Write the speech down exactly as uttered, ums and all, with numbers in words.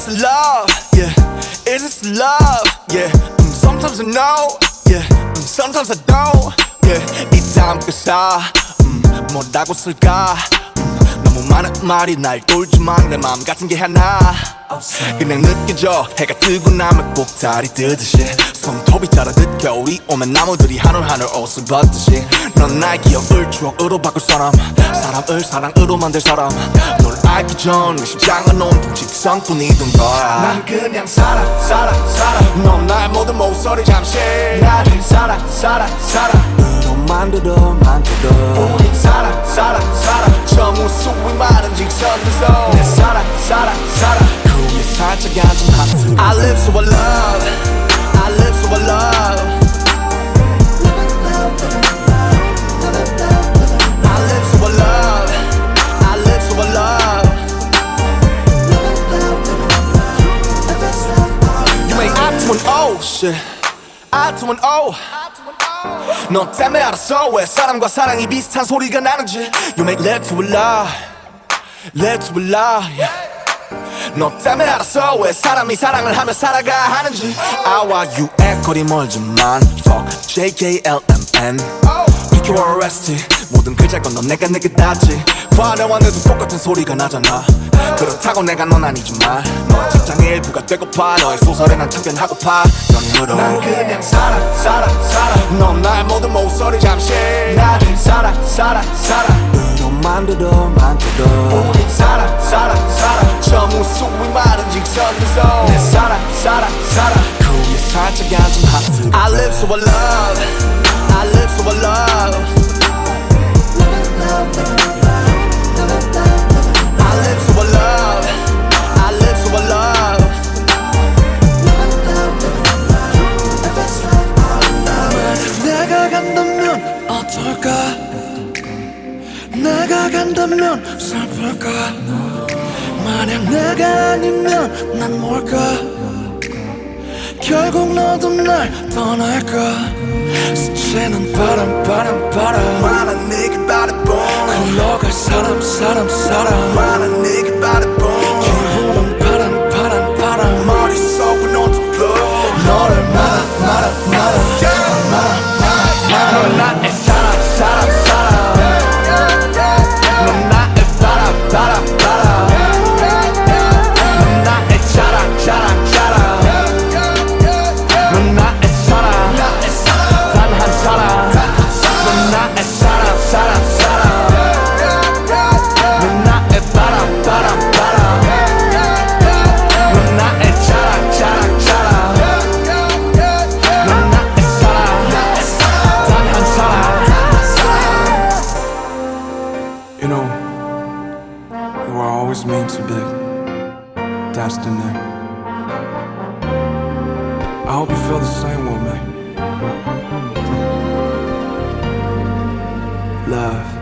this love? Yeah. Is this love? Yeah. Mm, sometimes I know. Yeah. Mm, sometimes I don't. Yeah. 이 다음 가사 음, 뭐라고 쓸까? 음, 너무 많은 말이 날 돌지만 내 마음 같은 게 하나 그냥 느껴져. 해가 뜨고 나면 꼭다리 뜨듯이 손톱이 자라듯 겨울이 오면 나무들이 하늘 하늘 옷을 벗듯이 넌 나의 기억을 추억으로 바꿀 사람, 사람을 사랑으로 만들 사람. 널 알기 전 심장은 온통 직성뿐이던 거야. 난 그냥 살아 살아 살아. 넌 나의 모든 목소리 잠시 나를 살아 살아 살아. 으로 만들어 만들어 우리 살아 살아 살아. 저 무수히 많은 직선들 속 내 살아 살아 살아. 그 위에 살짝 앉은 하트. I live so I love, I live so I love. I live so I love, I live so I love. You make I to an O shit, I to an O. 너 때문에 알았어 왜 사람과 사랑이 비슷한 소리가 나는지. You make love to a lie, love to a lie. Yeah. 너 때문에 알았어 왜 사람이 사랑을 하며 살아가 하는지. I와 U의 거리 멀지만 Fuck J K L M N Pick your arrested. 모든 글자 건너 내가 내게 닿지. 화려한 애도 똑같은 소리가 나잖아. 그렇다고 내가 넌 아니지만 너의 직장의 일부가 되고파. 너의 소설에 난 참견하고파. 연인으로 난 그냥 살아 살아 살아. 넌 나의 모든 목소리 잠시 나를 살아 살아 살아. 으로 만들어 만들어 우리 살아 살아 살아. 저 무수히 많은 직선들 속 내 살아 살아 살아. 그 위에 살짝 앉은 하트. I live so I love, I live so I love. I live so I love, I live so I love. 내가 간다면 어떨까? 내가 간다면 슬플까? 만약 내가 아니면 난 뭘까? 결국 너도 날 떠날까? 스치는 바람 바람 바람. 많은 네게 바라본 흘러갈 사람 사람 사람. 많은 네게 바라본 기분은 바람 바람 바람. 머릿속은 온통 blue. 너를 말아 말아 말아 말아 말아. 넌 나의 사람 사람 사람. 넌 나의 바람 바람 바람. 넌 나의 자랑 자랑 자랑. 넌 나의 사랑 단 한 사람. 넌 나의 사랑 사랑 사랑. 넌 나의 바람 바람 바람. 넌 나의 자랑 자랑 자랑. 넌 나의 사랑 단 한 사람. You know, you were always meant to be destined there. I hope you feel the same way, man. Love.